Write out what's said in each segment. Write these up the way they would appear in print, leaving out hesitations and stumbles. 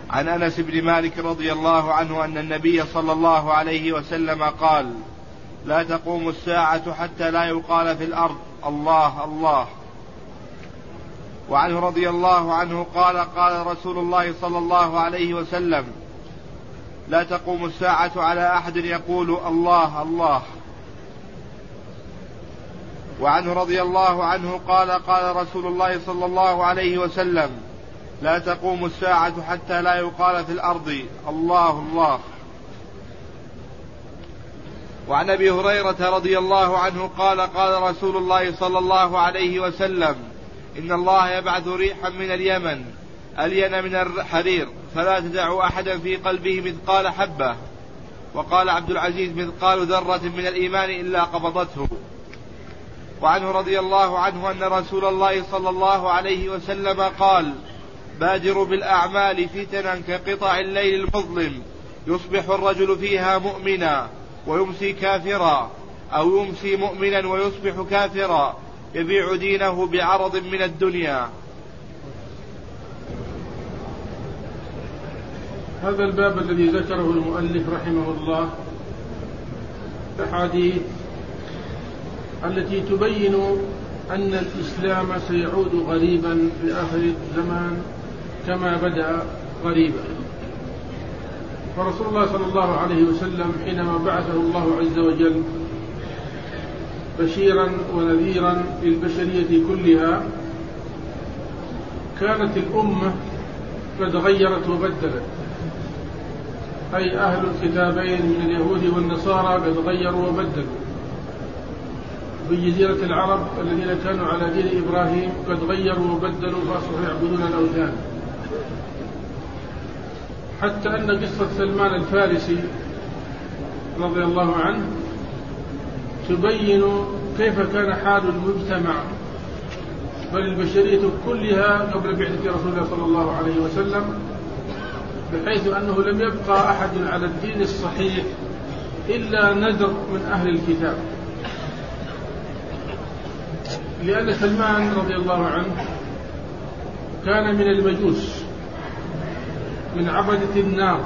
عن أنس بن مالك رضي الله عنه أن النبي صلى الله عليه وسلم قال: لا تقوم الساعة حتى لا يقال في الأرض الله الله. وعنه رضي الله عنه قال: قال رسول الله صلى الله عليه وسلم: لا تقوم الساعة على أحد يقول الله الله. وعنه رضي الله عنه قال: قال رسول الله صلى الله عليه وسلم: لا تقوم الساعة حتى لا يقال في الأرض الله الله. وعن أبي هريرة رضي الله عنه قال: قال رسول الله صلى الله عليه وسلم: إن الله يبعث ريحا من اليمن ألين من الحرير فلا تدع أحدا في قلبه مثقال حبة. وقال عبد العزيز: مثقال ذرة من الإيمان إلا قبضته. وعنه رضي الله عنه أن رسول الله صلى الله عليه وسلم قال: بادروا بالأعمال فتنا كقطع الليل المظلم يصبح الرجل فيها مؤمنا ويمسي كافرا، أو يمسي مؤمنا ويصبح كافرا، يبيع دينه بعرض من الدنيا. هذا الباب الذي ذكره المؤلف رحمه الله الأحاديث التي تبين أن الإسلام سيعود غريبا في آخر الزمان كما بدأ غريبا. فرسول الله صلى الله عليه وسلم حينما بعثه الله عز وجل بشيرا ونذيرا للبشرية كلها، كانت الأمة قد غيرت وبدلت، أي أهل الكتابين من اليهود والنصارى قد غيروا وبدلوا. بجزيرة العرب الذين كانوا على دين إبراهيم قد غيروا وبدلوا فأصبحوا يعبدون الأوثان. حتى أن قصة سلمان الفارسي رضي الله عنه تبين كيف كان حال المجتمع بل البشرية كلها قبل بعثة رسول الله صلى الله عليه وسلم، بحيث أنه لم يبقى أحد على الدين الصحيح إلا نذر من أهل الكتاب. لأن سلمان رضي الله عنه كان من المجوس، من عبدة النار،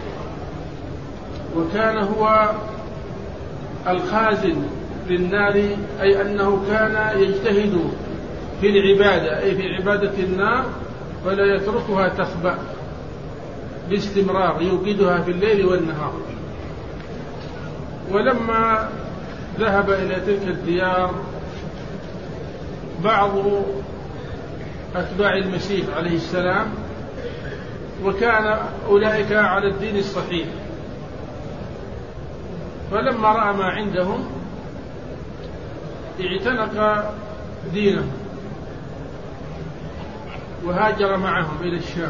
وكان هو الخازن للنار، أي أنه كان يجتهد في العبادة، أي في عبادة النار، ولا يتركها تخبأ باستمرار، يوقدها في الليل والنهار. ولما ذهب إلى تلك الديار بعض أتباع المسيح عليه السلام، وكان أولئك على الدين الصحيح، فلما رأى ما عندهم اعتنق دينه وهاجر معهم إلى الشام،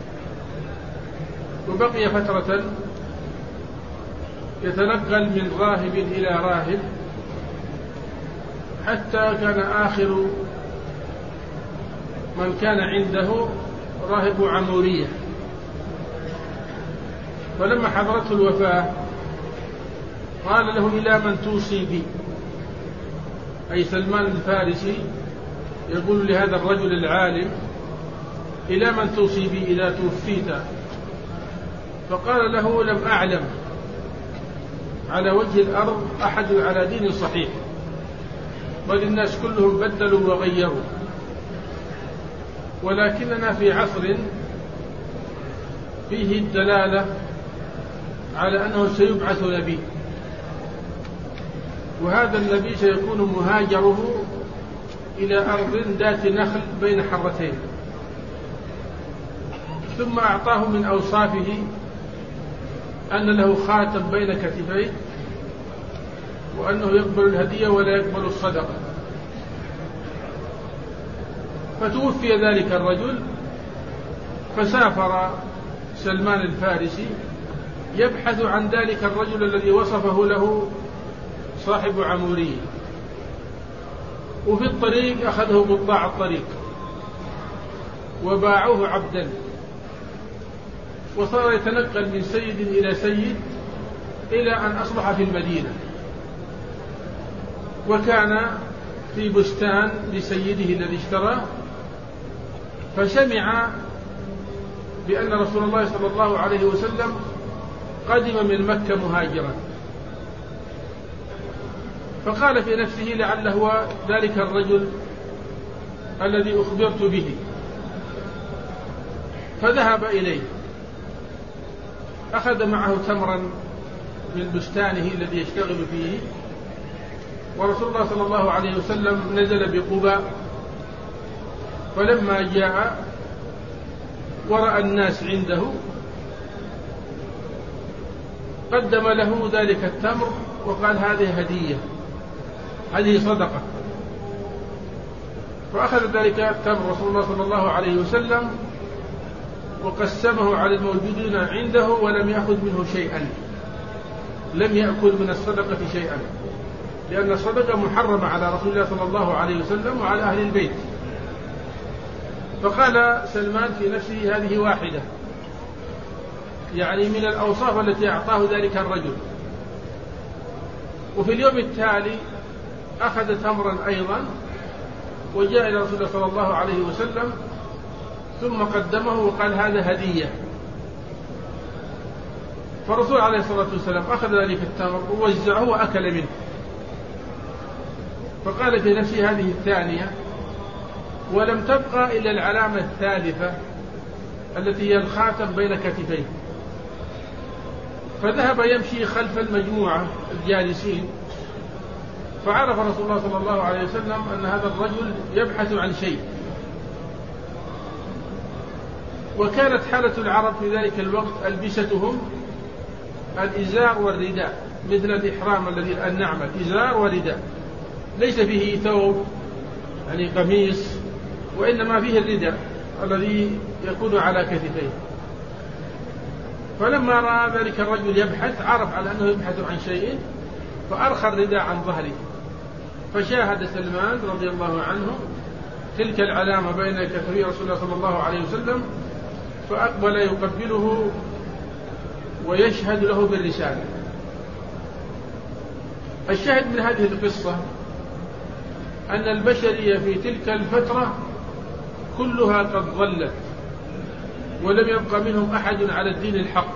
وبقي فترة يتنقل من راهب إلى راهب، حتى كان آخر من كان عنده راهب عمورية. فلما حضرته الوفاة قال له: إلى من توصي بي؟ أي سلمان الفارسي يقول لهذا الرجل العالم: إلى من توصي بي إذا توفيت؟ فقال له: لم أعلم على وجه الأرض أحد على دين صحيح، بل الناس كلهم بدلوا وغيروا، ولكننا في عصر فيه الدلالة على أنه سيبعث نبي، وهذا النبي سيكون مهاجره إلى أرض ذات نخل بين حرتين. ثم أعطاه من أوصافه أن له خاتم بين كتفيه، وأنه يقبل الهدية ولا يقبل الصدقة. فتوفي ذلك الرجل، فسافر سلمان الفارسي يبحث عن ذلك الرجل الذي وصفه له صاحب عمورية، وفي الطريق أخذه قطاع الطريق وباعوه عبدا، وصار يتنقل من سيد إلى سيد إلى أن أصبح في المدينة، وكان في بستان لسيده الذي اشتراه، فسمع بأن رسول الله صلى الله عليه وسلم قدم من مكة مهاجرا، فقال في نفسه لعله هو ذلك الرجل الذي أخبرت به، فذهب إليه، أخذ معه تمرا من بستانه الذي يشتغل فيه، ورسول الله صلى الله عليه وسلم نزل بقباء، فلما جاء ورأى الناس عنده قدم له ذلك التمر وقال هذه هدية، هذه صدقة. فأخذ ذلك التمر رسول الله صلى الله عليه وسلم وقسمه على الموجودين عنده ولم يأخذ منه شيئا، لم يأكل من الصدقة شيئا، لأن الصدقة محرمة على رسول الله صلى الله عليه وسلم وعلى أهل البيت. فقال سلمان في نفسه هذه واحدة، يعني من الأوصاف التي أعطاه ذلك الرجل. وفي اليوم التالي أخذ تمرا أيضا وجاء إلى رسول الله صلى الله عليه وسلم ثم قدمه وقال هذا هدية. فالرسول عليه الصلاة والسلام أخذ ذلك التمر ووزعه وأكل منه، فقال في نفسه هذه الثانية، ولم تبقى إلا العلامة الثالثة التي هي الخاتم بين كتفيه. فذهب يمشي خلف المجموعة الجالسين، فعرف رسول الله صلى الله عليه وسلم أن هذا الرجل يبحث عن شيء. وكانت حالة العرب في ذلك الوقت ألبستهم الإزار والرداء، مثل الإحرام الذي الآن نعمل، إزار ورداء، ليس فيه ثوب يعني قميص، وإنما فيه الرداء الذي يكون على كتفيه. فلما رأى ذلك الرجل يبحث عرف على أنه يبحث عن شيء، فأرخى الرداء عن ظهره، فشاهد سلمان رضي الله عنه تلك العلامة بين كتفي رسول الله صلى الله عليه وسلم، فأقبل يقبله ويشهد له بالرسالة. الشاهد من هذه القصة أن البشرية في تلك الفترة كلها قد ضلت، ولم يبق منهم أحد على الدين الحق،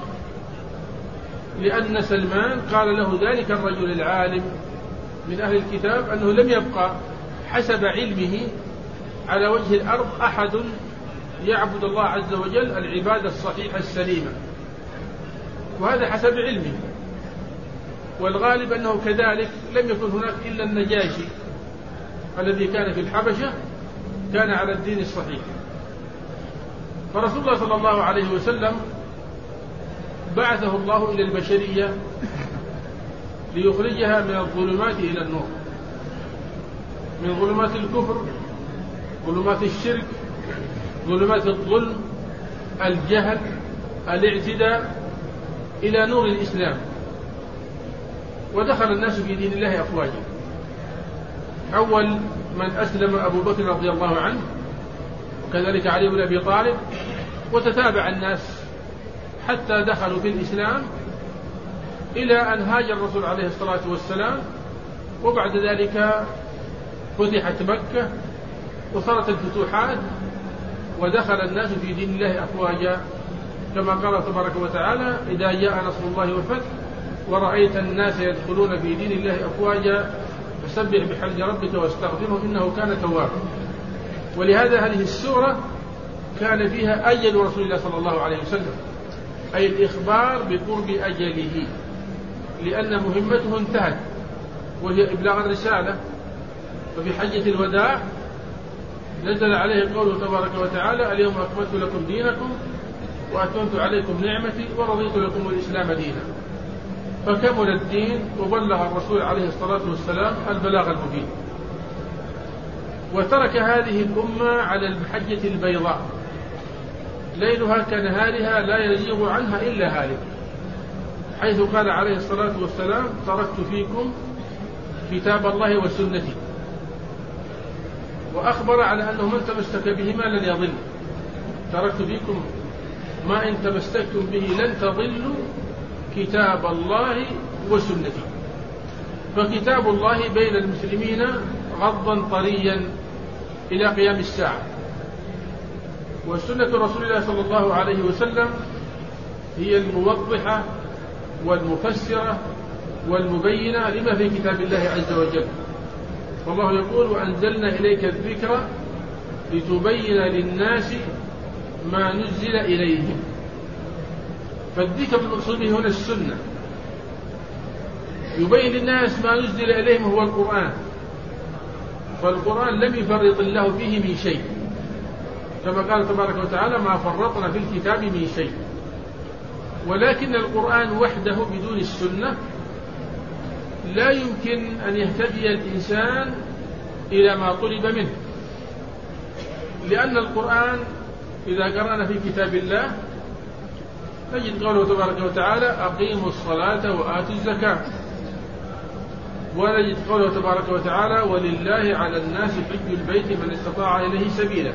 لأن سلمان قال له ذلك الرجل العالم من أهل الكتاب أنه لم يبقى حسب علمه على وجه الأرض أحد يعبد الله عز وجل العبادة الصحيحة السليمة، وهذا حسب علمه. والغالب أنه كذلك لم يكن هناك إلا النجاشي الذي كان في الحبشة كان على الدين الصحيح. فرسول الله صلى الله عليه وسلم بعثه الله إلى البشرية ليخرجها من الظلمات إلى النور، من ظلمات الكفر، ظلمات الشرك، ظلمات الظلم، الجهل، الاعتداء، إلى نور الإسلام. ودخل الناس في دين الله أفواجا. أول من أسلم أبو بكر رضي الله عنه، وكذلك علي بن أبي طالب، وتتابع الناس حتى دخلوا في الإسلام، إلى أن هاجر الرسول عليه الصلاة والسلام، وبعد ذلك فتحت مكة وصارت الفتوحات، ودخل الناس في دين الله أفواجا، كما قال تبارك وتعالى: إذا جاء نصر الله والفتح ورأيت الناس يدخلون في دين الله أفواجا فسبح بحمد ربك واستغفره إنه كان توابا. ولهذا هذه السورة كان فيها أجل رسول الله صلى الله عليه وسلم، أي الإخبار بقرب أجله، لأن مهمته انتهت وهي إبلاغ الرسالة. وفي حجة الوداع نزل عليه قوله تبارك وتعالى: اليوم أكملت لكم دينكم وأتممت عليكم نعمتي ورضيت لكم الإسلام دينا. فكمل الدين وبلغ الرسول عليه الصلاة والسلام البلاغ المبين، وترك هذه الأمة على المحجة البيضاء ليلها كنهارها لا يزيغ عنها إلا هالك، حيث قال عليه الصلاة والسلام: تركت فيكم كتاب الله وسنتي. وأخبر على أنه من تمسك بهما لن يضل. تركت فيكم ما إن تمسكتم به لن تضلوا كتاب الله وسنتي. فكتاب الله بين المسلمين غضا طريا إلى قيام الساعة، وسنة رسول الله صلى الله عليه وسلم هي الموضحة والمفسرة والمبينة لما في كتاب الله عز وجل. والله يقول: وأنزلنا إليك الذكر لتبين للناس ما نزل إليهم. فالذكر المقصود به هنا السنة، يبين للناس ما نزل إليهم هو القرآن، فالقرآن لم يفرط الله فيه من شيء، كما قال تبارك وتعالى: ما فرطنا في الكتاب من شيء. ولكن القرآن وحده بدون السنة لا يمكن أن يهتدي الإنسان إلى ما طلب منه، لأن القرآن إذا قرأنا في كتاب الله نجد قوله تبارك وتعالى: أقيموا الصلاة وآتوا الزكاة، ونجد قوله تبارك وتعالى: ولله على الناس حج البيت من استطاع إليه سبيلا.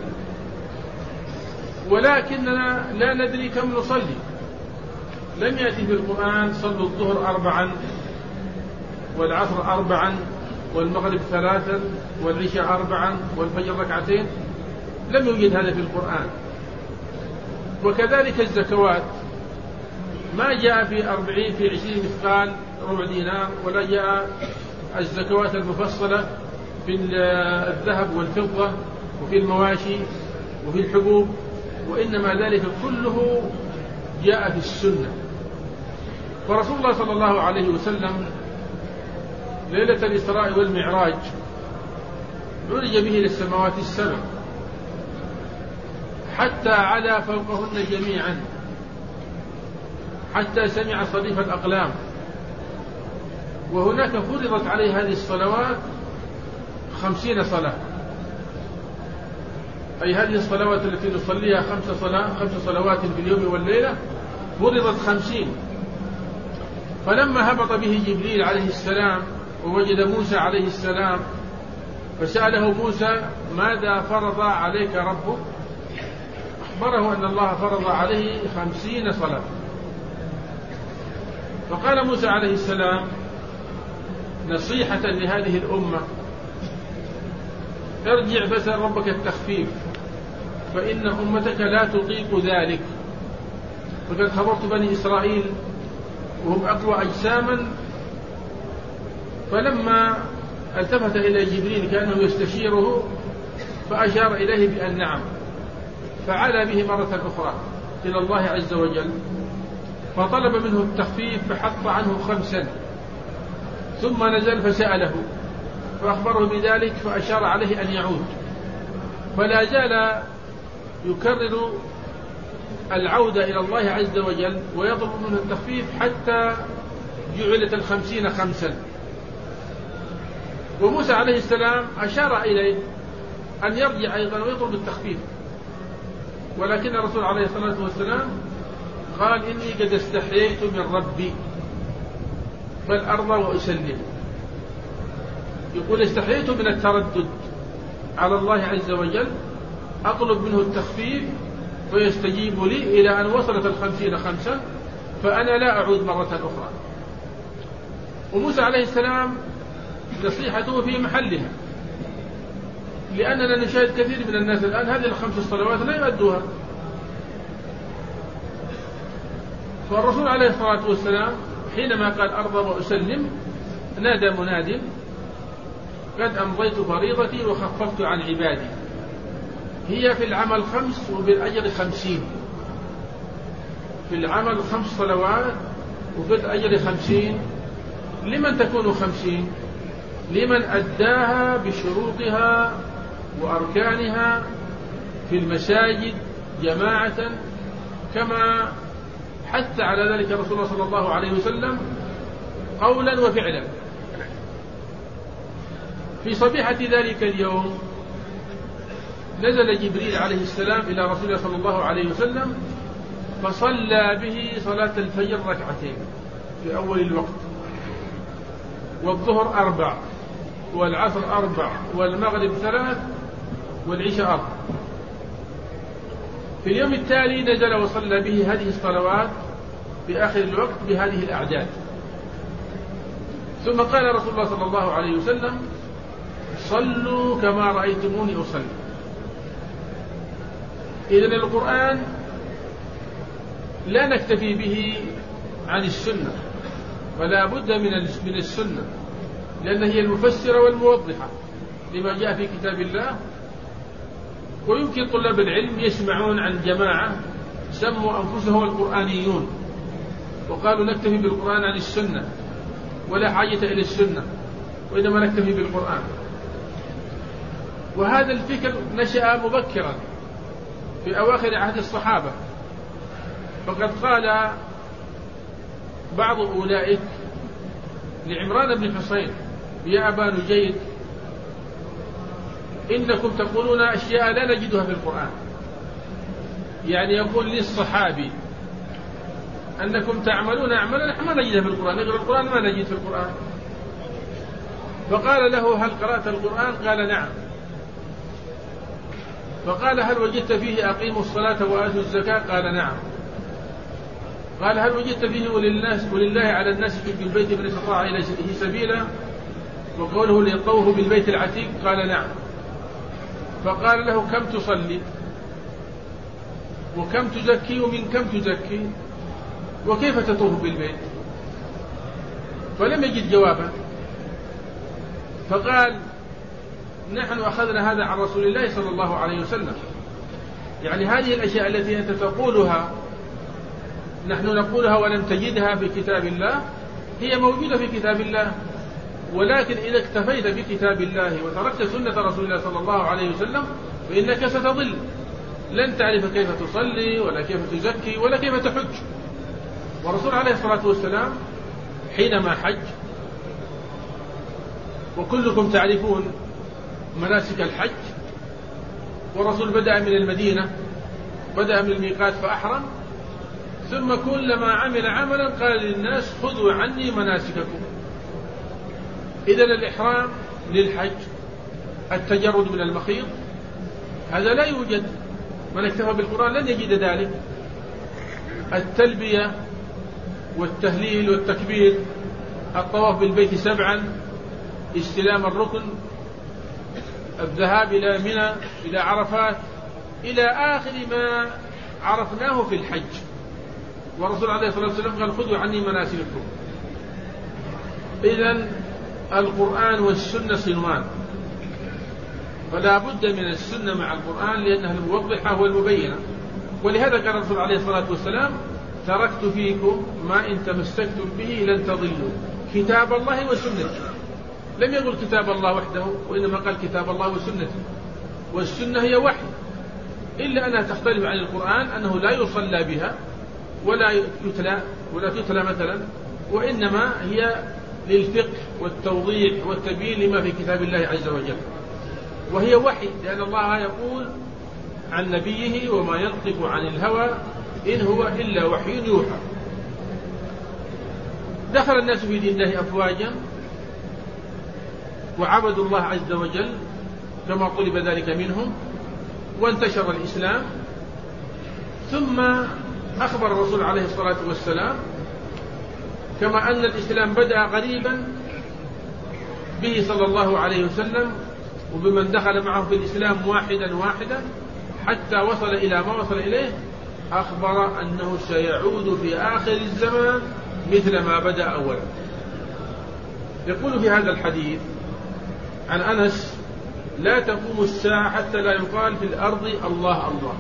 ولكننا لا ندري كم نصلي. لم يأتي في القرآن: صلوا الظهر 4 والعصر 4 والمغرب 3 والعشاء 4 والفجر 2. لم يوجد هذا في القرآن. وكذلك الزكوات ما جاء في 20 مثقال ربع دينار، ولا جاء الزكوات المفصلة في الذهب والفضة وفي المواشي وفي الحبوب، وإنما ذلك كله جاء في السنة. فرسول الله صلى الله عليه وسلم ليلة الإسراء والمعراج عرج به إلى السماوات السبع حتى علا فوقهن جميعا، حتى سمع صريف الأقلام. وهناك فرضت عليه هذه الصلوات 50 صلاة، أي هذه الصلوات التي نصليها 5 صلوات في اليوم والليلة فرضت 50. فلما هبط به جبريل عليه السلام ووجد موسى عليه السلام فسأله موسى: ماذا فرض عليك ربك؟ أخبره أن الله فرض عليه 50 صلاة. فقال موسى عليه السلام: نصيحة لهذه الأمة، ارجع فاسأل ربك التخفيف، فإن أمتك لا تطيق ذلك. فقد خبرت بني إسرائيل وهم أقوى أجساما، فلما التفت إلى جبريل كأنه يستشيره فأشار إليه بأن نعم، فعلى به مرة أخرى إلى الله عز وجل، فطلب منه التخفيف فحط عنه 5، ثم نزل فسأله فأخبره بذلك فأشار عليه أن يعود، فلا زال يكرر العودة إلى الله عز وجل ويطلب منه التخفيف حتى جعلت 50 5. وموسى عليه السلام أشار إليه أن يرجع أيضا ويطلب التخفيف، ولكن الرسول عليه الصلاة والسلام قال: إني قد استحييت من ربي فالأرض وأسلم. يقول: استحييت من التردد على الله عز وجل، أطلب منه التخفيف فيستجيب لي إلى أن وصلت 50 5، فأنا لا أعود مرة أخرى. وموسى عليه السلام نصيحته في محلها، لأننا نشاهد كثير من الناس الآن هذه ال5 صلوات لا يؤدوها. فالرسول عليه الصلاة والسلام حينما قال: أرضى وأسلم، نادى مناد: قد أمضيت فريضتي وخففت عن عبادي. هي في العمل 5 وبالأجر 50. في العمل 5 صلوات وفي الأجر 50. لمن تكون 50؟ لمن أداها بشروطها وأركانها في المساجد جماعة، كما حث على ذلك رسول الله صلى الله عليه وسلم قولا وفعلا. في صبيحة ذلك اليوم نزل جبريل عليه السلام إلى رسول الله صلى الله عليه وسلم فصلى به صلاة الفجر 2 في أول الوقت، والظهر 4 والعصر 4 والمغرب 3 والعشاء 4. في اليوم التالي نزل وصلى به هذه الصلوات في آخر الوقت بهذه الأعداد. ثم قال رسول الله صلى الله عليه وسلم: صلوا كما رأيتموني أصلي. إذن القرآن لا نكتفي به عن السنة، فلا بد من السنة، لأن هي المفسرة والموضحة لما جاء في كتاب الله. ويمكن طلاب العلم يسمعون عن جماعة سموا أنفسهم القرآنيون وقالوا نكتفي بالقرآن عن السنة ولا حاجة إلى السنة، وإنما نكتفي بالقرآن. وهذا الفكر نشأ مبكرا في أواخر عهد الصحابة، فقد قال بعض أولئك لعمران بن حسين: يا أبا نجيد، إنكم تقولون أشياء لا نجدها في القرآن. يعني يقول للصحابي أنكم تعملون أعمالا نحن ما نجدها في القرآن، نقرأ القرآن ما نجد في القرآن. فقال له: هل قرأت القرآن؟ قال: نعم. فقال: هل وجدت فيه أقيموا الصلاة وآتوا الزكاة؟ قال: نعم. قال: هل وجدت فيه ولله على الناس حج البيت من استطاع إليه سبيلا، وقوله ليطوفوا بالبيت العتيق؟ قال: نعم. فقال له: كم تصلي وكم تزكي ومن كم تزكي وكيف تطوف بالبيت؟ فلم يجد جوابا. فقال: نحن أخذنا هذا عن رسول الله صلى الله عليه وسلم. يعني هذه الأشياء التي أنت تقولها نحن نقولها ولم تجدها في كتاب الله، هي موجودة في كتاب الله، ولكن إذا اكتفيت بكتاب الله وتركت سنة رسول الله صلى الله عليه وسلم فإنك ستضل، لن تعرف كيف تصلي ولا كيف تزكي ولا كيف تحج. والرسول عليه الصلاة والسلام حينما حج، وكلكم تعرفون مناسك الحج، والرسول بدأ من المدينة، بدأ من الميقات فأحرم، ثم كلما عمل عملا قال للناس: خذوا عني مناسككم. إذن الإحرام للحج، التجرد من المخيط، هذا لا يوجد، من اكتفى بالقرآن لن يجد ذلك. التلبية والتهليل والتكبير، الطواف بالبيت 7، استلام الركن، الذهاب إلى منى إلى عرفات، إلى آخر ما عرفناه في الحج. والرسول عليه الصلاة والسلام قال: خذوا عني مناسككم. إذن القرآن والسنة صنوان، فلا بد من السنة مع القرآن لأنها الموضحة والمبينة. ولهذا قال الرسول عليه الصلاة والسلام: تركت فيكم ما إن تمسكتم به لن تضلوا، كتاب الله وسنتي. لم يقل كتاب الله وحده، وإنما قال كتاب الله وسنتي. والسنة هي وحي، إلا أنها تختلف عن القرآن، أنه لا يصلى بها ولا تتلى مثلا، وإنما هي للفقه والتوضيح والتبيين لما في كتاب الله عز وجل. وهي وحي، لأن الله يقول عن نبيه: وما ينطق عن الهوى إن هو إلا وحي يوحى. دخل الناس في دين الله أفواجا وعبدوا الله عز وجل كما طلب ذلك منهم، وانتشر الإسلام. ثم أخبر الرسول عليه الصلاة والسلام كما أن الإسلام بدأ قريبا به صلى الله عليه وسلم وبمن دخل معه في الإسلام واحدا واحدا حتى وصل إلى ما وصل إليه، أخبر أنه سيعود في آخر الزمان مثل ما بدأ أولا. يقول في هذا الحديث عن أنس: لا تقوم الساعة حتى لا يقال في الأرض الله الله.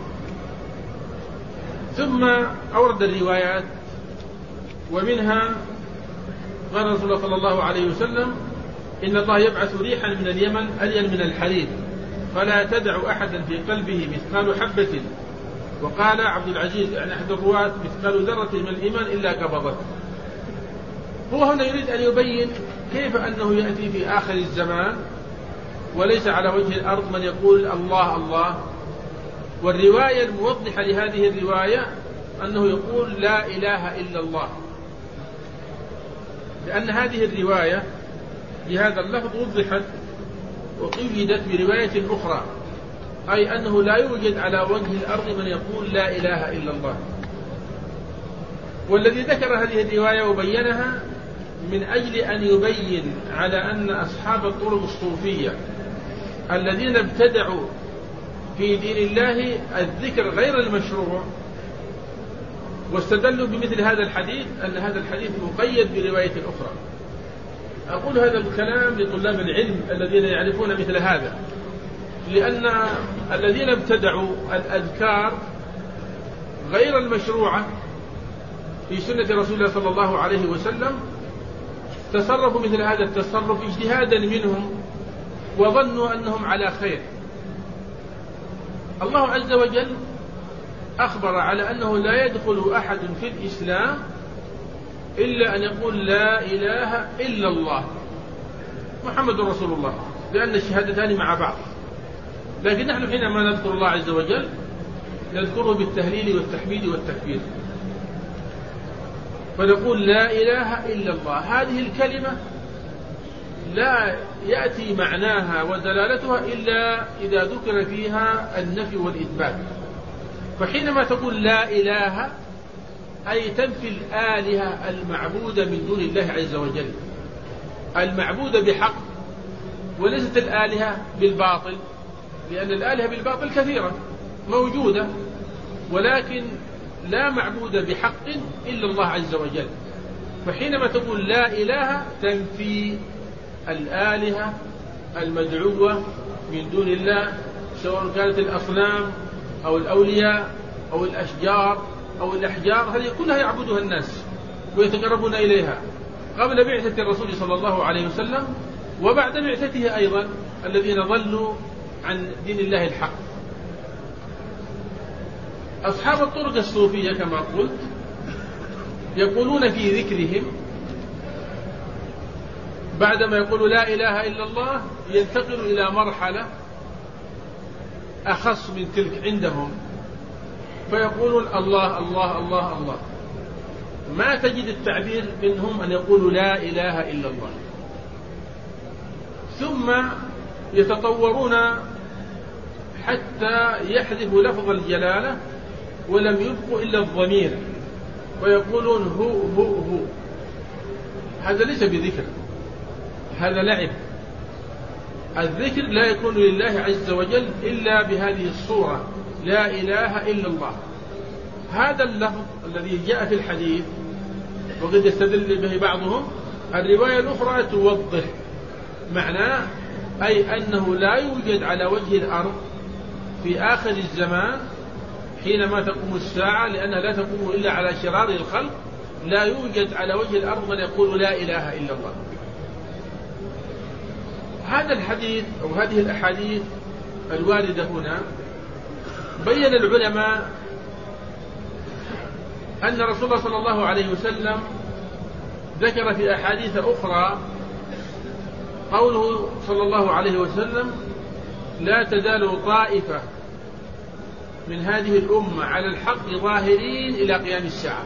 ثم أورد الروايات، ومنها قال رسول الله صلى الله عليه وسلم: إن الله يبعث ريحا من اليمن ألين من الحرير فلا تدع أحدا في قلبه مثقال حبة. وقال عبد العزيز يعني أحد الرواة: مثقال ذرة من الإيمان إلا قبضته. هو هنا يريد أن يبين كيف أنه يأتي في آخر الزمان وليس على وجه الأرض من يقول الله الله. والرواية الموضحة لهذه الرواية أنه يقول لا إله إلا الله، لأن هذه الرواية بهذا اللفظ وضحت وقيدت برواية أخرى، أي أنه لا يوجد على وجه الأرض من يقول لا إله إلا الله. والذي ذكر هذه الرواية وبينها من أجل أن يبين على أن أصحاب الطرق الصوفية الذين ابتدعوا في دين الله الذكر غير المشروع، واستدلوا بمثل هذا الحديث أن هذا الحديث مقيد برواية أخرى. أقول هذا الكلام لطلاب العلم الذين يعرفون مثل هذا، لأن الذين ابتدعوا الأذكار غير المشروعة في سنة رسول الله صلى الله عليه وسلم تصرفوا مثل هذا التصرف اجتهادا منهم وظنوا أنهم على خير. الله عز وجل أخبر على أنه لا يدخل أحد في الإسلام إلا أن يقول لا إله إلا الله محمد رسول الله، لأن الشهادتان مع بعض. لكن نحن حينما نذكر الله عز وجل نذكره بالتهليل والتحميد والتكبير، فنقول لا إله إلا الله. هذه الكلمة لا يأتي معناها ودلالتها إلا إذا ذكر فيها النفي والإثبات. فحينما تقول لا إله أي تنفي الآلهة المعبودة من دون الله عز وجل، المعبودة بحق، وليست الآلهة بالباطل، لأن الآلهة بالباطل كثيرة موجودة، ولكن لا معبود بحق إلا الله عز وجل. فحينما تقول لا إله تنفي الآلهة المدعوة من دون الله، سواء كانت الأصنام أو الأولياء أو الأشجار أو الأحجار، هذه كلها يعبدها الناس ويتقربون إليها قبل بعثة الرسول صلى الله عليه وسلم وبعد بعثته أيضا، الذين ضلوا عن دين الله الحق. أصحاب الطرق الصوفية كما قلت يقولون في ذكرهم بعدما يقولوا لا إله إلا الله ينتقل إلى مرحلة أخص من تلك عندهم، فيقولون الله الله الله الله. ما تجد التعبير منهم أن يقولوا لا إله إلا الله، ثم يتطورون حتى يحذفوا لفظ الجلالة ولم يبقوا إلا الضمير، ويقولون هو. هذا ليس بذكر، هذا لعب. الذكر لا يكون لله عز وجل إلا بهذه الصورة، لا إله إلا الله. هذا اللفظ الذي جاء في الحديث وقد يستدل به بعضهم، الرواية الأخرى توضح معناه، أي أنه لا يوجد على وجه الأرض في آخر الزمان حينما تقوم الساعة، لأنها لا تقوم إلا على شرار الخلق، لا يوجد على وجه الأرض من يقول لا إله إلا الله. هذا الحديث أو هذه الأحاديث الواردة هنا بين العلماء أن رسول الله صلى الله عليه وسلم ذكر في أحاديث أخرى قوله صلى الله عليه وسلم لا تزال طائفة من هذه الأمة على الحق ظاهرين إلى قيام الساعة.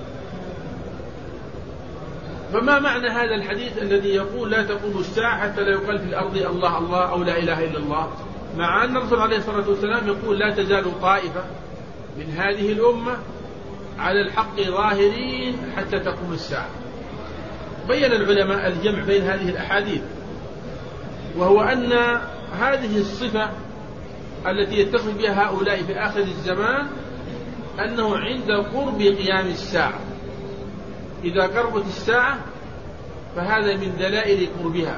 فما معنى هذا الحديث الذي يقول لا تقوم الساعة حتى لا يقال في الأرض الله الله أو لا إله إلا الله، مع أن الرسول عليه الصلاة والسلام يقول لا تزال طائفة من هذه الأمة على الحق ظاهرين حتى تقوم الساعة؟ بين العلماء الجمع بين هذه الأحاديث، وهو أن هذه الصفة التي يتصف بها هؤلاء في آخر الزمان أنه عند قرب قيام الساعة، إذا قربت الساعة فهذا من دلائل قربها.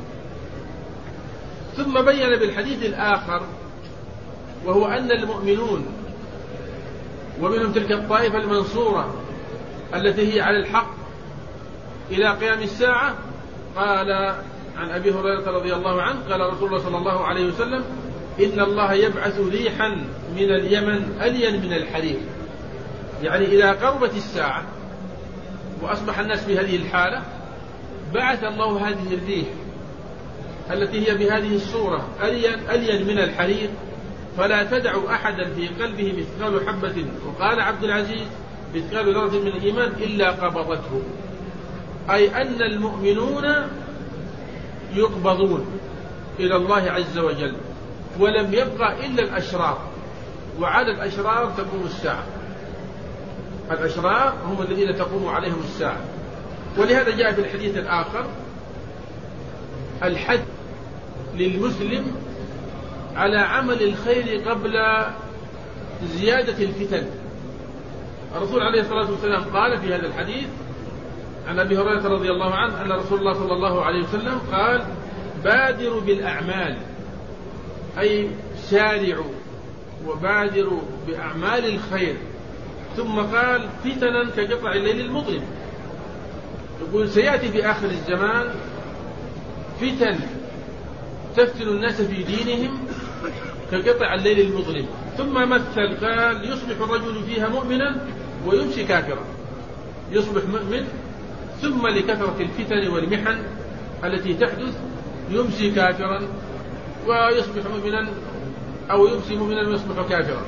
ثم بين بالحديث الآخر وهو أن المؤمنون ومنهم تلك الطائفة المنصورة التي هي على الحق إلى قيام الساعة، قال عن أبي هريرة رضي الله عنه قال رسول الله صلى الله عليه وسلم إن الله يبعث ريحا من اليمن ألين من الحرير، يعني إذا قربت الساعة وأصبح الناس في هذه الحالة بعث الله هذه الريح التي هي بهذه الصورة ألين من الحرير، فلا تدع أحدا في قلبه مثقال حبة، وقال عبد العزيز مثقال ذرة من الإيمان إلا قبضته، أي أن المؤمنون يقبضون إلى الله عز وجل، ولم يبقى إلا الأشرار، وعلى الأشرار تقوم الساعة. الأشرار هم الذين تقوم عليهم الساعة. ولهذا جاء في الحديث الآخر الحد للمسلم على عمل الخير قبل زيادة الفتن. الرسول عليه الصلاة والسلام قال في هذا الحديث عن أبي هريرة رضي الله عنه أن رسول الله صلى الله عليه وسلم قال: بادروا بالأعمال، أي سارعوا وبادروا بأعمال الخير. ثم قال: فتنا كقطع الليل المظلم. يقول سيأتي في آخر الزمان فتن تفتن الناس في دينهم كقطع الليل المظلم. ثم مثل قال: يصبح الرجل فيها مؤمنا ويمسي كافرا. يصبح مؤمن ثم لكثرة الفتن والمحن التي تحدث يمسي كافرا ويصبح مؤمنا، أو يمسي مؤمنا ويصبح كافرا.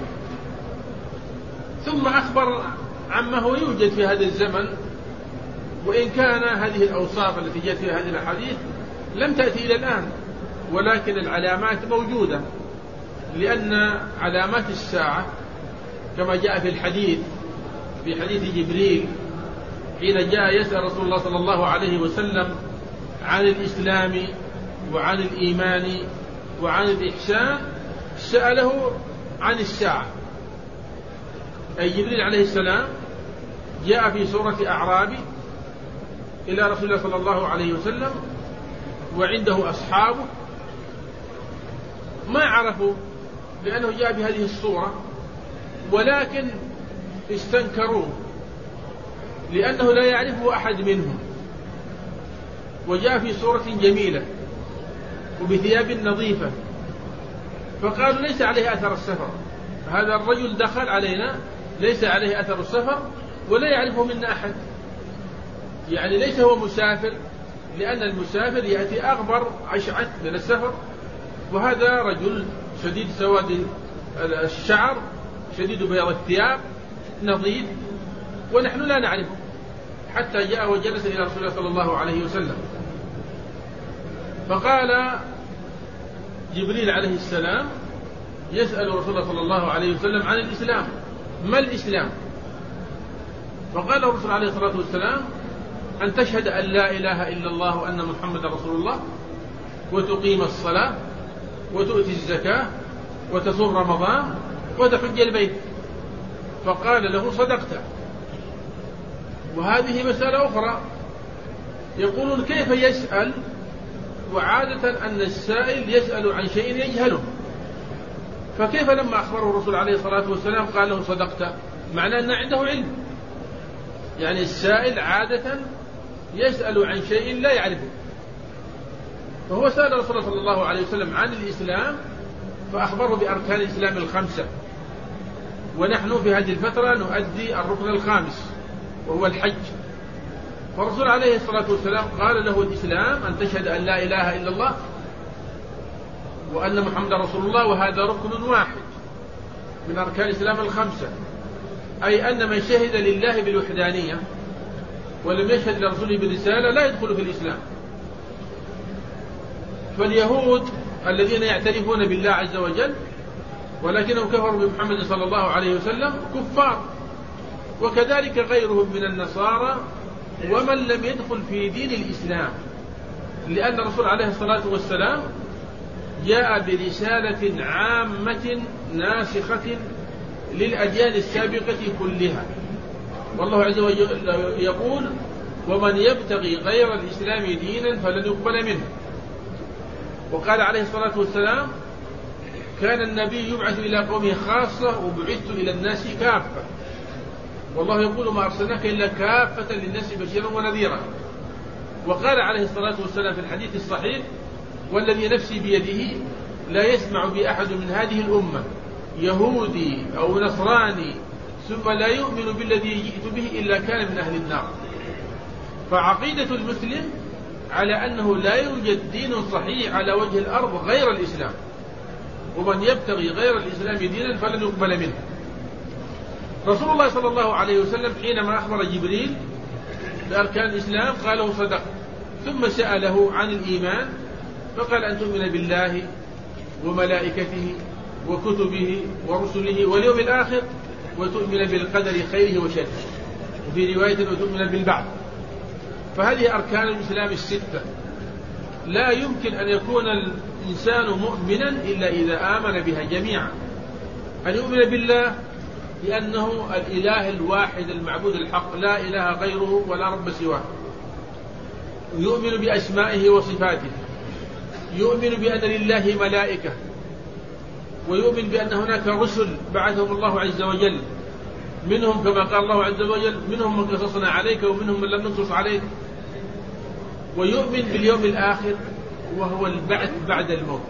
ثم أخبر عما هو يوجد في هذا الزمن، وإن كان هذه الأوصاف التي جاءت في هذه الأحاديث لم تأتي إلى الآن، ولكن العلامات موجودة. لأن علامات الساعة كما جاء في الحديث، في حديث جبريل حين جاء يسأل رسول الله صلى الله عليه وسلم عن الإسلام وعن الإيمان وعن الإحسان، سأله عن الساعة. أي جبريل عليه السلام جاء في سورة أعرابي إلى رسول الله صلى الله عليه وسلم وعنده أصحابه ما عرفوا لأنه جاء بهذه الصورة، ولكن استنكروه لأنه لا يعرفه أحد منهم، وجاء في صورة جميلة وبثياب نظيفة، فقالوا ليس عليه أثر السفر، هذا الرجل دخل علينا ليس عليه أثر السفر ولا يعرفه منا أحد، يعني ليس هو مسافر، لأن المسافر يأتي أغبر أشعث من السفر، وهذا رجل شديد سواد الشعر شديد بياض الثياب نظيف، ونحن لا نعرفه، حتى جاء وجلس إلى رسول الله صلى الله عليه وسلم. فقال جبريل عليه السلام يسأل رسول الله صلى الله عليه وسلم عن الإسلام: ما الإسلام؟ فقال الرسول عليه الصلاة والسلام: أن تشهد أن لا إله إلا الله وأن محمد رسول الله، وتقيم الصلاة، وتؤتي الزكاة، وتصوم رمضان، وتحج البيت. فقال له: صدقت. وهذه مسألة أخرى، يقولون كيف يسأل، وعادة أن السائل يسأل عن شيء يجهله، فكيف لما أخبره الرسول عليه الصلاة والسلام قال له صدقت؟ معناه أن عنده علم. يعني السائل عادة يسأل عن شيء لا يعرفه، فهو سأل الرسول صلى الله عليه وسلم عن الإسلام فأخبره بأركان الإسلام الخمسة، ونحن في هذه الفترة نؤدي الركن الخامس وهو الحج. فالرسول عليه الصلاة والسلام قال له: الإسلام أن تشهد أن لا إله إلا الله وأن محمد رسول الله، وهذا ركن واحد من أركان الإسلام الخمسة، أي أن من شهد لله بالوحدانية ولم يشهد لرسوله بالرسالة لا يدخل في الإسلام. فاليهود الذين يعترفون بالله عز وجل ولكنهم كفروا بمحمد صلى الله عليه وسلم كفار، وكذلك غيرهم من النصارى ومن لم يدخل في دين الإسلام، لأن الرسول عليه الصلاة والسلام جاء برسالة عامة ناسخة للأديان السابقة كلها، والله عز وجل يقول: ومن يبتغي غير الإسلام دينا فلن يقبل منه. وقال عليه الصلاة والسلام: كان النبي يبعث إلى قومه خاصة وبعثت إلى الناس كافة، والله يقول: ما أرسلناك إلا كافة للناس بشيرا ونذيرا. وقال عليه الصلاة والسلام في الحديث الصحيح: والذي نفسي بيده لا يسمع بي أحد من هذه الأمة يهودي أو نصراني ثم لا يؤمن بالذي جئت به إلا كان من أهل النار. فعقيدة المسلم على أنه لا يوجد دين صحيح على وجه الأرض غير الإسلام، ومن يبتغي غير الإسلام دينا فلن يقبل منه. رسول الله صلى الله عليه وسلم حينما أخبر جبريل بأركان الإسلام قال له صدق، ثم سأله عن الإيمان فقال: أن تؤمن بالله وملائكته وكتبه ورسله واليوم الآخر، وتؤمن بالقدر خيره وشره، وفي رواية وتؤمن بالبعث. فهذه أركان الإسلام الستة. لا يمكن أن يكون الإنسان مؤمنا إلا إذا آمن بها جميعا. أن يؤمن بالله لأنه الإله الواحد المعبود الحق، لا إله غيره ولا رب سواه. يؤمن بأسمائه وصفاته، يؤمن بأن لله ملائكة، ويؤمن بأن هناك رسل بعثهم الله عز وجل، منهم كما قال الله عز وجل منهم من قصصنا عليك ومنهم من لم نقصص عليك. ويؤمن باليوم الآخر وهو البعث بعد الموت.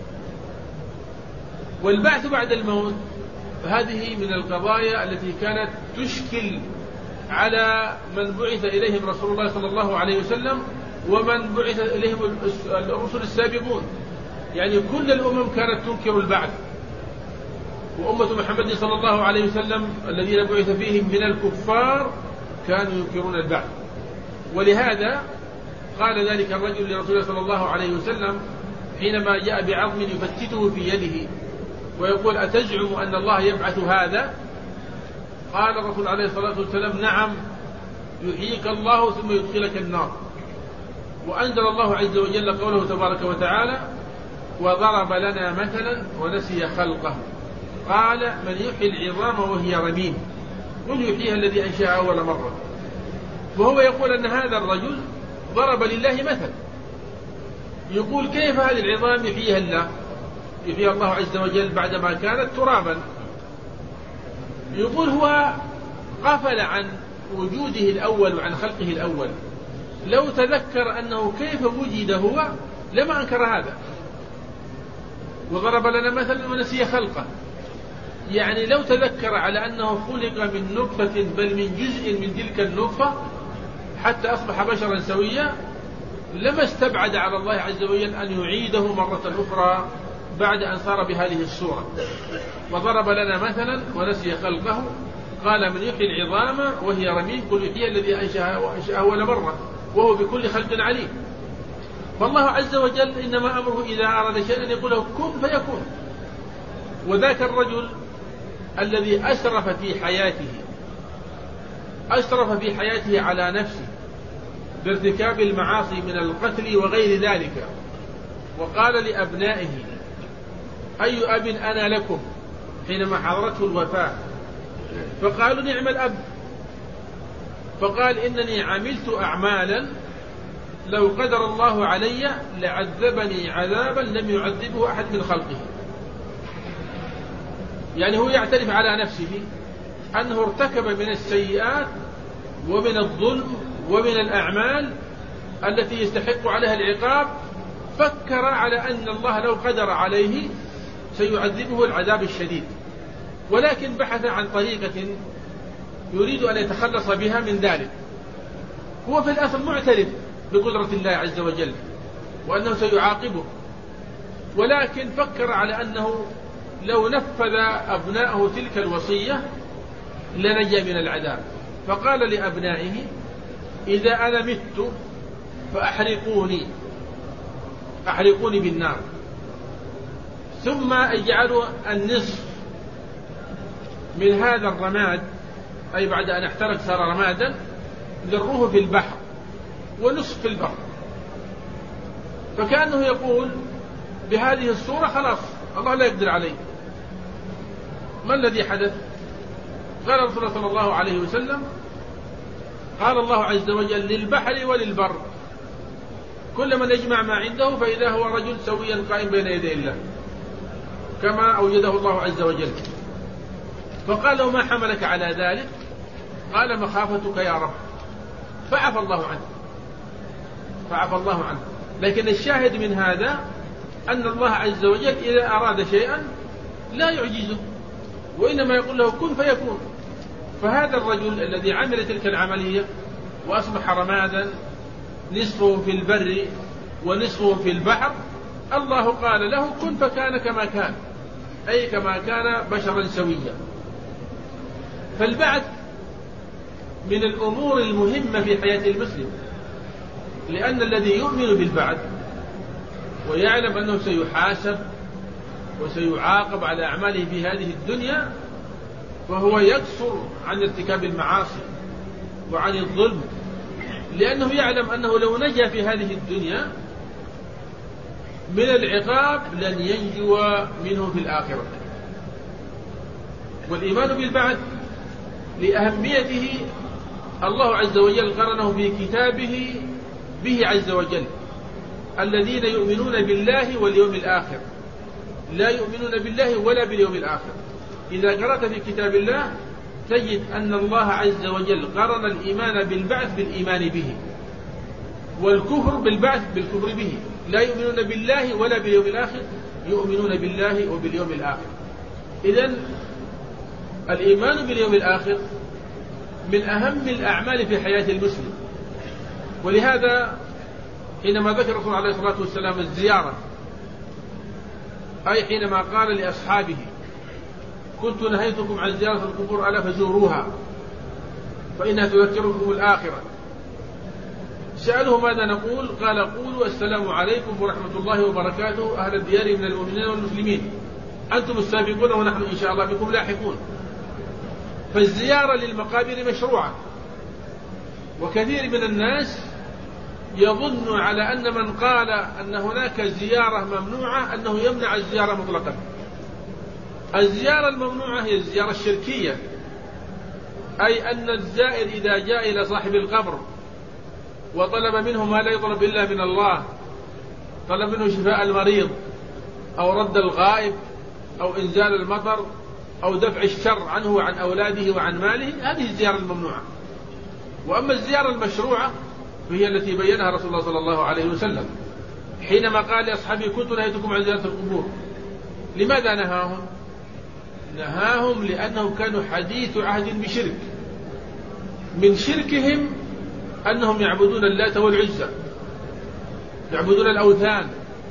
والبعث بعد الموت هذه من القضايا التي كانت تشكل على من بعث إليهم رسول الله صلى الله عليه وسلم ومن بعث إليهم الرسل السابقون. يعني كل الأمم كانت تنكر البعث، وأمة محمد صلى الله عليه وسلم الذين بعث فيهم من الكفار كانوا ينكرون البعث. ولهذا قال ذلك الرجل لرسول الله صلى الله عليه وسلم حينما جاء بعظم يفتته في يده ويقول: أتزعم أن الله يبعث هذا؟ قال الرسول عليه الصلاة والسلام: نعم، يحييك الله ثم يدخلك النار. وأنزل الله عز وجل قوله تبارك وتعالى: وضرب لنا مثلا ونسي خلقه قال: من يحيي العظام وهي رميم قل يحييها الذي أنشأها أول مرة. وهو يقول أن هذا الرجل ضرب لله مثل، يقول: كيف هذه العظام يحييها الله؟ يحييها الله عز وجل بعدما كانت ترابا. يقول هو غفل عن وجوده الأول وعن خلقه الأول، لو تذكر أنه كيف وجد هو لما أنكر هذا. وضرب لنا مثلا ونسي خلقه، يعني لو تذكر على أنه خلق من نطفة بل من جزء من تلك النطفة حتى أصبح بشرا سويا لما استبعد على الله عز وجل أن يعيده مرة أخرى بعد أن صار بهذه الصورة. وضرب لنا مثلا ونسي خلقه قال: من يحيي العظام وهي رميم قل يحييها الذي أنشأها أول مرة وهو بكل خلق عليم. فالله عز وجل إنما أمره إذا أراد شيئا يقول له كن فيكون. وذاك الرجل الذي أسرف في حياته على نفسه بارتكاب المعاصي من القتل وغير ذلك، وقال لأبنائه: أي أب أنا لكم حينما حضرته الوفاة، فقالوا: نعم الأب. فقال: إنني عملت أعمالا لو قدر الله علي لعذبني عذابا لم يعذبه أحد من خلقه. يعني هو يعترف على نفسه أنه ارتكب من السيئات ومن الظلم ومن الأعمال التي يستحق عليها العقاب، فكر على أن الله لو قدر عليه سيعذبه العذاب الشديد، ولكن بحث عن طريقة يريد أن يتخلص بها من ذلك. هو في الأصل معترف بقدرة الله عز وجل وأنه سيعاقبه، ولكن فكر على أنه لو نفذ أبناءه تلك الوصية لنجا من العذاب. فقال لأبنائه: إذا أنا مت فأحرقوني بالنار، ثم اجعلوا النصف من هذا الرماد، أي بعد أن احترق صار رمادا، ذروه في البحر ونصف في البر. فكأنه يقول بهذه الصورة خلاص الله لا يقدر عليه. ما الذي حدث؟ قال رسول الله صلى الله عليه وسلم: قال الله عز وجل للبحر وللبر كل من يجمع ما عنده فإذا هو رجل سويا قائم بين يدي الله كما أوجده الله عز وجل. فقال له: ما حملك على ذلك؟ قال: مخافتك يا رب. فعفى الله عنه. لكن الشاهد من هذا أن الله عز وجل إذا أراد شيئا لا يعجزه، وإنما يقول له كن فيكون. فهذا الرجل الذي عمل تلك العملية وأصبح رمادا نصفه في البر ونصفه في البحر، الله قال له كن فكان كما كان، أي كما كان بشرا سويا. فالبعث من الأمور المهمة في حياة المسلم، لأن الذي يؤمن بالبعث ويعلم أنه سيحاسب وسيعاقب على أعماله في هذه الدنيا فهو يقصر عن ارتكاب المعاصي وعن الظلم، لأنه يعلم أنه لو نجا في هذه الدنيا من العقاب لن ينجو منه في الآخرة. والإيمان بالبعث لأهميته الله عز وجل قرنه في كتابه به عز وجل: الذين يؤمنون بالله واليوم الآخر. لا يؤمنون بالله ولا باليوم الآخر. إذا قرأت في كتاب الله تجد أن الله عز وجل قرن الإيمان بالبعث بالإيمان به، والكفر بالبعث بالكفر به. لا يؤمنون بالله ولا باليوم الآخر، يؤمنون بالله وباليوم الآخر. إذن الإيمان باليوم الآخر من أهم الأعمال في حياة المسلم. ولهذا حينما ذكر الرسول عليه الصلاة والسلام الزيارة، أي حينما قال لأصحابه: كنت نهيتكم عن زيارة القبور ألا فزوروها فإنها تذكركم الآخرة، سألوه ماذا نقول؟ قال: قولوا السلام عليكم ورحمة الله وبركاته أهل الديار من المؤمنين والمسلمين، أنتم السابقون ونحن إن شاء الله بكم لاحقون. فالزيارة للمقابر مشروعة، وكثير من الناس يظن على أن من قال أن هناك زيارة ممنوعة أنه يمنع الزيارة مطلقا. الزيارة الممنوعة هي الزيارة الشركية، أي أن الزائر إذا جاء إلى صاحب القبر وطلب منه ما لا يطلب إلا من الله، طلب منه شفاء المريض أو رد الغائب أو إنزال المطر أو دفع الشر عنه وعن أولاده وعن ماله، هذه الزيارة الممنوعة. وأما الزيارة المشروعة فهي التي بينها رسول الله صلى الله عليه وسلم حينما قال لأصحابه: كنت نهيتكم عن زيارة القبور. لماذا نهاهم؟ نهاهم لأنهم كانوا حديث عهد بشرك. من شركهم أنهم يعبدون اللات والعزى، يعبدون الأوثان،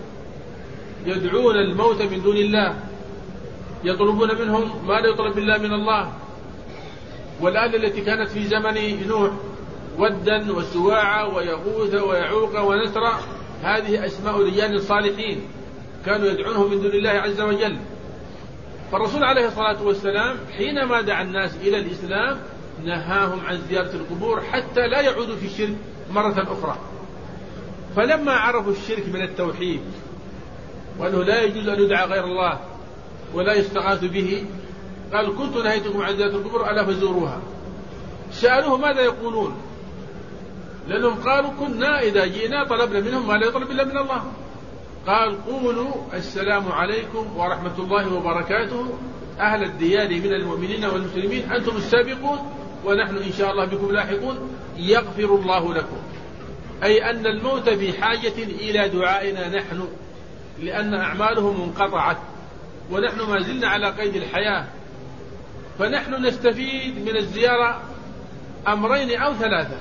يدعون الموت من دون الله، يطلبون منهم ما لا يطلب إلا من الله. والآلة التي كانت في زمن نوح: ودا وسواعا ويغوث ويعوق ونسرا، هذه أسماء رجال صالحين كانوا يدعونهم من دون الله عز وجل. فالرسول عليه الصلاة والسلام حينما دعا الناس إلى الإسلام نهاهم عن زيارة القبور حتى لا يعودوا في الشرك مرة أخرى. فلما عرفوا الشرك من التوحيد وأنه لا يجوز أن يدعى غير الله ولا يستغاث به، قال: كنت نهيتكم عن زيارة القبور ألا فزوروها. سألوه ماذا يقولون؟ لأنهم قالوا: كنا إذا جئنا طلبنا منهم ما لا يطلب إلا من الله. قال: قولوا السلام عليكم ورحمة الله وبركاته أهل الديار من المؤمنين والمسلمين، أنتم السابقون ونحن إن شاء الله بكم لاحقون، يغفر الله لكم. أي أن الموت بحاجة إلى دعائنا نحن، لأن أعمالهم انقطعت ونحن ما زلنا على قيد الحياة. فنحن نستفيد من الزيارة أمرين أو ثلاثة.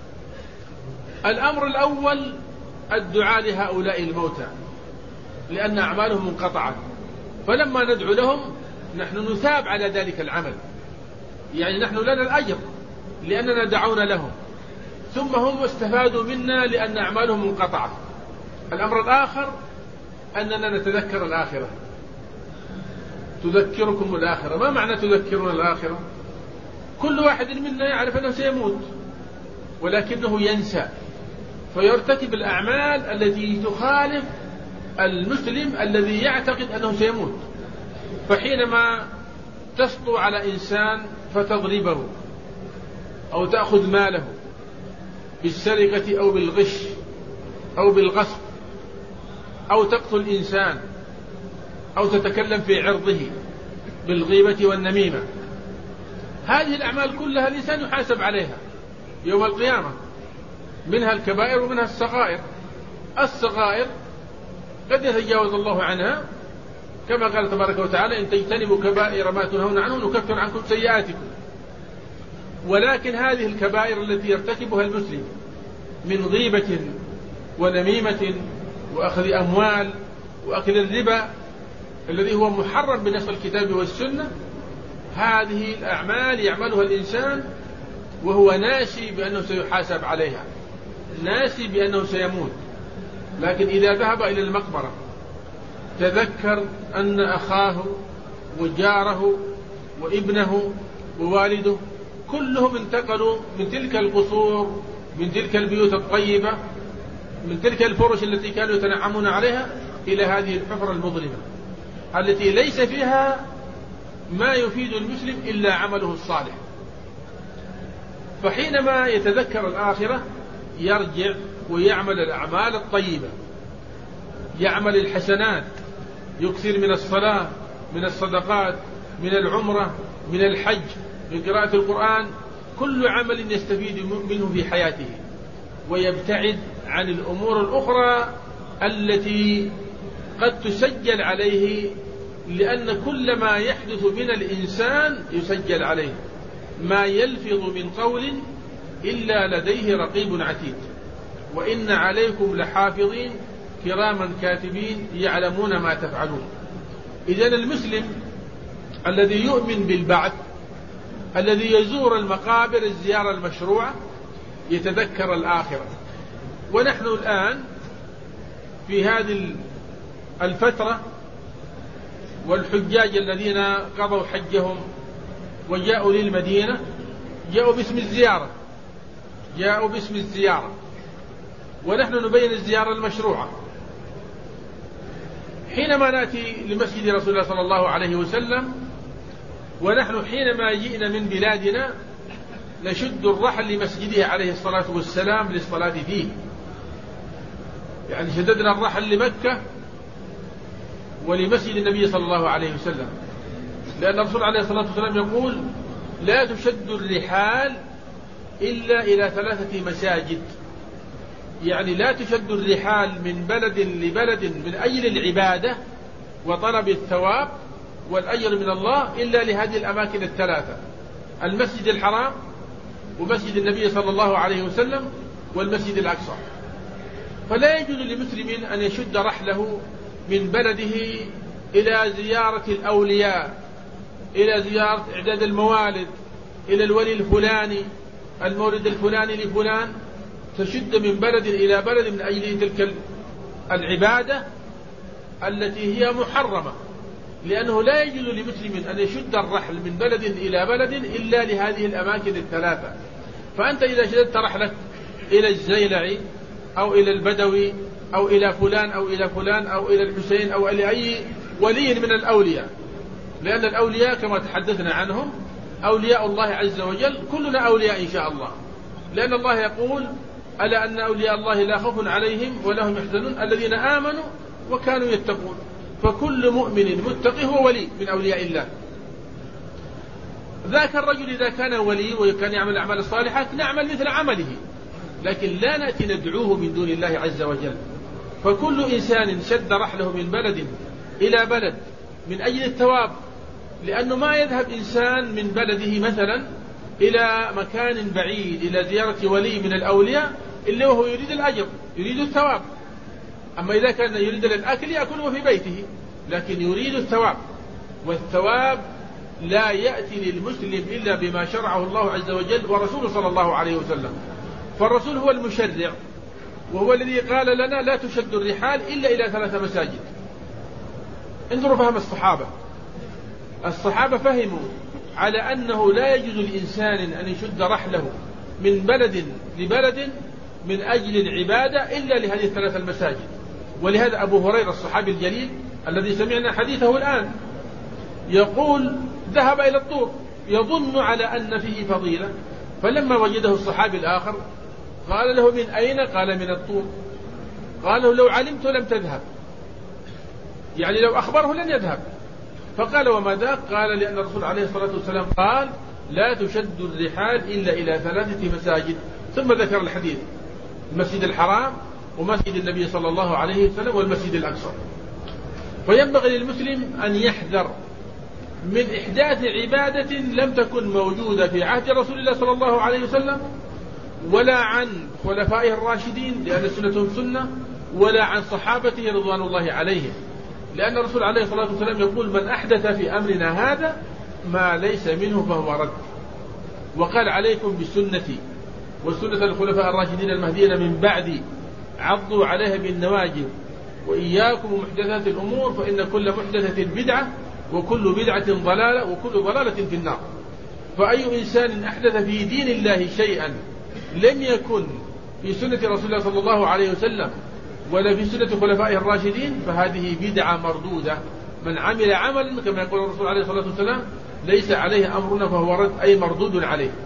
الأمر الأول الدعاء لهؤلاء الموتى لأن أعمالهم انقطعت، فلما ندعو لهم نحن نثاب على ذلك العمل، يعني نحن لنا الأجر لأننا دعونا لهم، ثم هم استفادوا منا لأن أعمالهم انقطعت. الأمر الآخر أننا نتذكر الآخرة. تذكركم الآخرة. ما معنى تذكرون الآخرة؟ كل واحد منا يعرف أنه سيموت ولكنه ينسى فيرتكب الأعمال التي تخالف المسلم الذي يعتقد أنه سيموت. فحينما تسطو على إنسان فتضربه أو تأخذ ماله بالسرقة أو بالغش أو بالغصب أو تقتل إنسان أو تتكلم في عرضه بالغيبة والنميمة، هذه الأعمال كلها الإنسان يحاسب عليها يوم القيامة، منها الكبائر ومنها الصغائر. الصغائر قد يتجاوز الله عنها كما قال تبارك وتعالى: إن تجتنبوا كبائر ما تنهون عنه نكفر عنكم سيئاتكم. ولكن هذه الكبائر التي يرتكبها المسلم من غيبة ونميمة وأخذ أموال وأكل الربا الذي هو محرم بنص الكتاب والسنة، هذه الأعمال يعملها الإنسان وهو ناسي بأنه سيحاسب عليها، ناسي بأنه سيموت. لكن إذا ذهب إلى المقبرة تذكر أن أخاه وجاره وابنه ووالده كلهم انتقلوا من تلك القصور، من تلك البيوت الطيبة، من تلك الفرش التي كانوا يتنعمون عليها، إلى هذه الحفرة المظلمة التي ليس فيها ما يفيد المسلم إلا عمله الصالح. فحينما يتذكر الآخرة يرجع ويعمل الأعمال الطيبة، يعمل الحسنات، يكثر من الصلاة، من الصدقات، من العمرة، من الحج، من قراءة القرآن، كل عمل يستفيد منه في حياته، ويبتعد عن الأمور الأخرى التي قد تسجل عليه، لأن كل ما يحدث من الإنسان يسجل عليه، ما يلفظ من قول إلا لديه رقيب عتيد، وإن عليكم لحافظين كراما كاتبين يعلمون ما تفعلون. إذن المسلم الذي يؤمن بالبعث، الذي يزور المقابر الزيارة المشروعة، يتذكر الآخرة. ونحن الآن في هذه الفترة، والحجاج الذين قضوا حجهم وجاءوا للمدينة جاءوا باسم الزيارة، ونحن نبين الزيارة المشروعة. حينما نأتي لمسجد رسول الله صلى الله عليه وسلم، ونحن حينما جئنا من بلادنا نشد الرحل لمسجده عليه الصلاة والسلام للصلاة فيه، يعني شددنا الرحل لمكة ولمسجد النبي صلى الله عليه وسلم، لأن الرسول عليه الصلاة والسلام يقول: لا تشد الرحال إلا إلى 3 مساجد. يعني لا تشد الرحال من بلد لبلد من أجل العبادة وطلب الثواب والأجر من الله إلا لهذه الأماكن 3: المسجد الحرام، ومسجد النبي صلى الله عليه وسلم، والمسجد الأقصى. فلا يجوز لمسلم أن يشد رحله من بلده إلى زيارة الأولياء، إلى زيارة إعداد الموالد، إلى الولي الفلاني، المولد الفلاني لفلان، تشد من بلد إلى بلد من أجل تلك العبادة التي هي محرمة، لأنه لا يجوز لمسلم أن يشد الرحل من بلد إلى بلد إلا لهذه الأماكن 3. فأنت إذا شددت رحلك إلى الزيلعي أو إلى البدوي أو إلى فلان أو إلى فلان أو إلى الحسين أو إلى أي ولي من الأولياء، لأن الأولياء كما تحدثنا عنهم أولياء الله عز وجل، كلنا أولياء إن شاء الله، لأن الله يقول: ألا أن أولياء الله لا خوف عليهم ولا هم يحزنون الذين آمنوا وكانوا يتقون. فكل مؤمن متقي هو ولي من أولياء الله. ذاك الرجل إذا كان ولي وكان يعمل الأعمال الصالحات نعمل مثل عمله، لكن لا نأتي ندعوه من دون الله عز وجل. فكل إنسان شد رحله من بلد إلى بلد من أجل الثواب، لأنه ما يذهب إنسان من بلده مثلا إلى مكان بعيد إلى زيارة ولي من الأولياء إلا وهو يريد الأجر، يريد الثواب. أما إذا كان يريد الأكل يأكله في بيته، لكن يريد الثواب، والثواب لا يأتي للمسلم إلا بما شرعه الله عز وجل ورسوله صلى الله عليه وسلم. فالرسول هو المشرع، وهو الذي قال لنا: لا تشد الرحال إلا إلى 3 مساجد. انظروا فهم الصحابة فهموا على أنه لا يجوز لإنسان أن يشد رحله من بلد لبلد من أجل العبادة إلا لهذه 3 المساجد. ولهذا أبو هريرة الصحابي الجليل الذي سمعنا حديثه الآن يقول: ذهب إلى الطور يظن على أن فيه فضيلة، فلما وجده الصحابي الآخر قال له: من أين؟ قال: من الطور. قال له: لو علمت لم تذهب، يعني لو أخبره لن يذهب. فقال: وما ذاك؟ قال: لأن الرسول عليه الصلاة والسلام قال: لا تشد الرحال إلا إلى 3 مساجد. ثم ذكر الحديث: المسجد الحرام، ومسجد النبي صلى الله عليه وسلم، والمسجد الأقصى. فينبغي للمسلم أن يحذر من إحداث عبادة لم تكن موجودة في عهد رسول الله صلى الله عليه وسلم، ولا عن خلفائه الراشدين لأن سنتهم سنة، ولا عن صحابته رضوان الله عليهم، لأن الرسول عليه الصلاة والسلام يقول: من أحدث في أمرنا هذا ما ليس منه فهو رد. وقال: عليكم بسنتي وسنة الخلفاء الراشدين المهديين من بعدي، عضوا عليها بالنواجذ، وإياكم ومحدثات الأمور، فإن كل محدثة بدعة، وكل بدعة ضلالة، وكل ضلالة في النار. فأي إنسان أحدث في دين الله شيئا لم يكن في سنة رسول الله صلى الله عليه وسلم ولا في سنة خلفائه الراشدين فهذه بدعة مردودة. من عمل عملا كما يقول الرسول عليه الصلاة والسلام ليس عليه أمرنا فهو رد، أي مردود عليه.